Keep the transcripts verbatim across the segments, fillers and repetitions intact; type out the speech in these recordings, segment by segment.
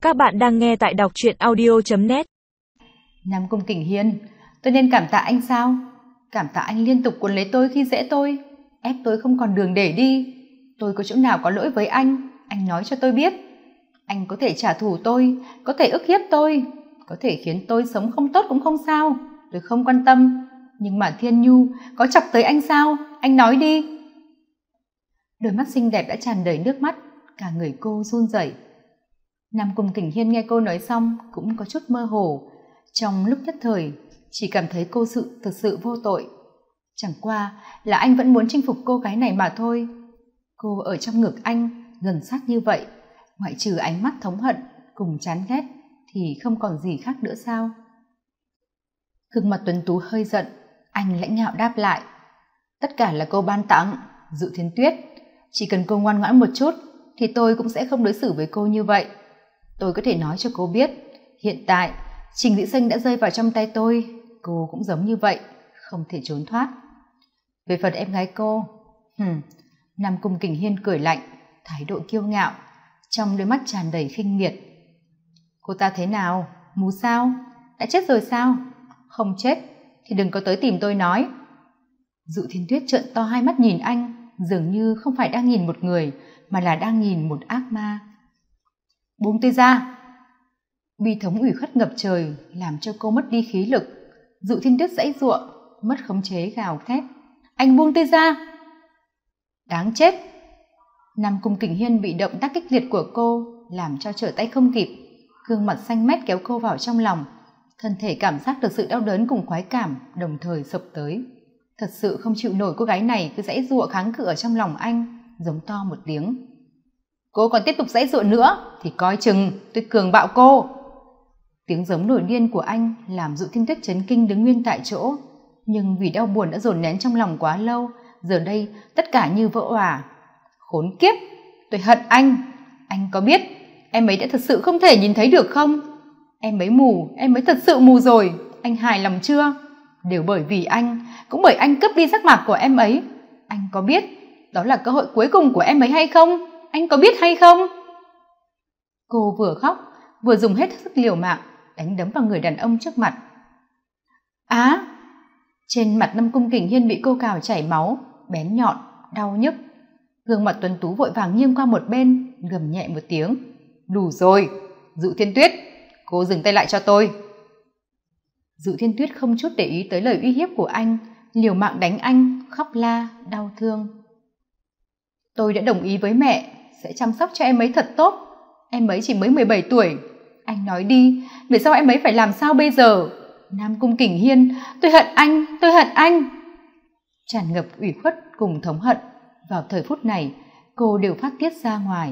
Các bạn đang nghe tại đọc truyện audio chấm net. Nam Cung Kình Hiên, tôi nên cảm tạ anh sao? Cảm tạ anh liên tục cuốn lấy tôi khi dễ tôi, ép tôi không còn đường để đi. Tôi có chỗ nào có lỗi với anh, anh nói cho tôi biết. Anh có thể trả thù tôi, có thể ức hiếp tôi, có thể khiến tôi sống không tốt cũng không sao, tôi không quan tâm. Nhưng mà Thiên Nhu có chọc tới anh sao? Anh nói đi. Đôi mắt xinh đẹp đã tràn đầy nước mắt, cả người cô run rẩy. Nam Cung Kình Hiên nghe cô nói xong cũng có chút mơ hồ, trong lúc nhất thời chỉ cảm thấy cô sự thực sự vô tội. Chẳng qua là anh vẫn muốn chinh phục cô gái này mà thôi. Cô ở trong ngực anh gần sát như vậy, ngoại trừ ánh mắt thống hận cùng chán ghét thì không còn gì khác nữa sao? Gương mặt tuấn tú hơi giận, anh lãnh nhạo đáp lại: tất cả là cô ban tặng, Dụ Thiên Tuyết. Chỉ cần cô ngoan ngoãn một chút thì tôi cũng sẽ không đối xử với cô như vậy. Tôi có thể nói cho cô biết, hiện tại Trình Dĩ Sinh đã rơi vào trong tay tôi, cô cũng giống như vậy, không thể trốn thoát. Về phần em gái cô, hừm, Nam Cung Kình Hiên cười lạnh, thái độ kiêu ngạo, trong đôi mắt tràn đầy khinh miệt. Cô ta thế nào? Mù sao? Đã chết rồi sao? Không chết thì đừng có tới tìm tôi nói. Dụ Thiên Tuyết trợn to hai mắt nhìn anh, dường như không phải đang nhìn một người mà là đang nhìn một ác ma. Buông tôi ra! Bi thống ủy khuất ngập trời làm cho cô mất đi khí lực. Dụ Thiên Tuyết giãy giụa, mất khống chế gào thét: anh buông tôi ra! Đáng chết! Nam Cung Kình Hiên bị động tác kịch liệt của cô làm cho trở tay không kịp, gương mặt xanh mét kéo cô vào trong lòng. Thân thể cảm giác được sự đau đớn cùng khoái cảm đồng thời sộc tới. Thật sự không chịu nổi cô gái này cứ giãy giụa kháng cự ở trong lòng anh, giống to một tiếng: cô còn tiếp tục giãy giụa nữa thì coi chừng tôi cường bạo cô. Tiếng giống nổi điên của anh làm Dụ Thiên Tuyết chấn kinh đứng nguyên tại chỗ, nhưng vì đau buồn đã dồn nén trong lòng quá lâu, giờ đây tất cả như vỡ òa. Khốn kiếp, tôi hận anh. Anh có biết em ấy đã thật sự không thể nhìn thấy được không? Em ấy mù, em ấy thật sự mù rồi. Anh hài lòng chưa? Đều bởi vì anh, cũng bởi anh cướp đi giác mạc của em ấy. Anh có biết đó là cơ hội cuối cùng của em ấy hay không? Anh có biết hay không? Cô vừa khóc vừa dùng hết sức liều mạng đánh đấm vào người đàn ông trước mặt. Á! À, trên mặt Nam Cung Kình Hiên bị cô cào chảy máu, bén nhọn, đau nhức. Gương mặt tuấn tú vội vàng nghiêng qua một bên, gầm nhẹ một tiếng: đủ rồi, Dụ Thiên Tuyết, cô dừng tay lại cho tôi. Dụ Thiên Tuyết không chút để ý tới lời uy hiếp của anh, liều mạng đánh anh, khóc la, đau thương. Tôi đã đồng ý với mẹ sẽ chăm sóc cho em ấy thật tốt. Em ấy chỉ mới mười bảy tuổi. Anh nói đi, vì sao em ấy phải làm sao bây giờ? Nam Cung Kình Hiên, tôi hận anh, tôi hận anh. Tràn ngập ủy khuất cùng thống hận, vào thời phút này cô đều phát tiết ra ngoài.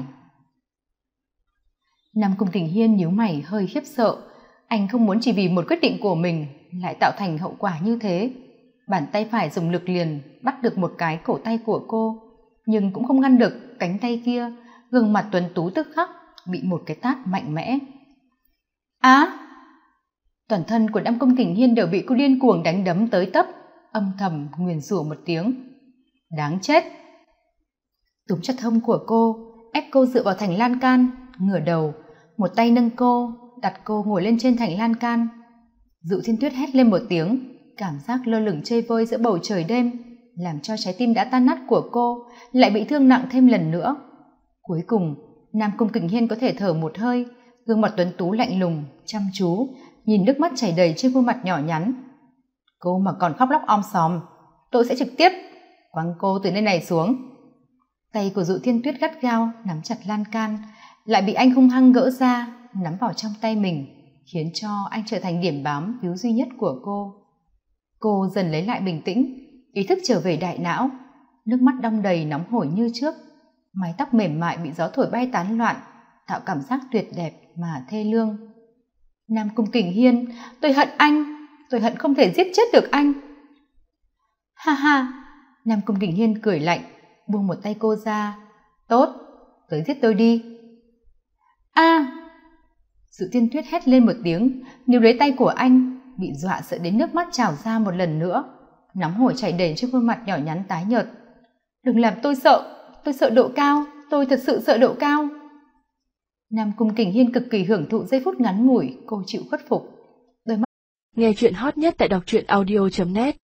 Nam Cung Kình Hiên nhíu mày hơi khiếp sợ. Anh không muốn chỉ vì một quyết định của mình lại tạo thành hậu quả như thế. Bàn tay phải dùng lực liền bắt được một cái cổ tay của cô, nhưng cũng không ngăn được cánh tay kia. Gương mặt tuấn tú tức khắc bị một cái tát mạnh mẽ. Á! À, toàn thân của Nam Cung Kình Hiên đều bị cô điên cuồng đánh đấm tới tấp, âm thầm nguyền rủa một tiếng: đáng chết! Túm chặt hông của cô, ép cô dựa vào thành lan can, ngửa đầu, một tay nâng cô, đặt cô ngồi lên trên thành lan can. Dụ Thiên Tuyết hét lên một tiếng, cảm giác lơ lửng chơi vơi giữa bầu trời đêm làm cho trái tim đã tan nát của cô lại bị thương nặng thêm lần nữa. Cuối cùng Nam Cung Kình Hiên có thể thở một hơi, gương mặt tuấn tú lạnh lùng chăm chú nhìn nước mắt chảy đầy trên khuôn mặt nhỏ nhắn. Cô mà còn khóc lóc om sòm, tôi sẽ trực tiếp quăng cô từ nơi này xuống. Tay của Dụ Thiên Tuyết gắt gao nắm chặt lan can, lại bị anh hung hăng gỡ ra nắm vào trong tay mình, khiến cho anh trở thành điểm bám víu duy nhất của cô. Cô dần lấy lại bình tĩnh, ý thức trở về đại não, nước mắt đong đầy nóng hổi như trước, mái tóc mềm mại bị gió thổi bay tán loạn, tạo cảm giác tuyệt đẹp mà thê lương. Nam Cung Kình Hiên, tôi hận anh, tôi hận không thể giết chết được anh. Ha ha! Nam Cung Kình Hiên cười lạnh, buông một tay cô ra. Tốt, tới giết tôi đi. A! À, Dụ Thiên Tuyết hét lên một tiếng, níu lấy tay của anh, bị dọa sợ đến nước mắt trào ra một lần nữa, nóng hổi chảy đầy trên khuôn mặt nhỏ nhắn tái nhợt. Đừng làm tôi sợ, tôi sợ độ cao, tôi thật sự sợ độ cao. Nam Cung Kình Hiên cực kỳ hưởng thụ giây phút ngắn ngủi cô chịu khuất phục. Đôi mắt nghe chuyện hot nhất tại đọc truyện audio chấm net.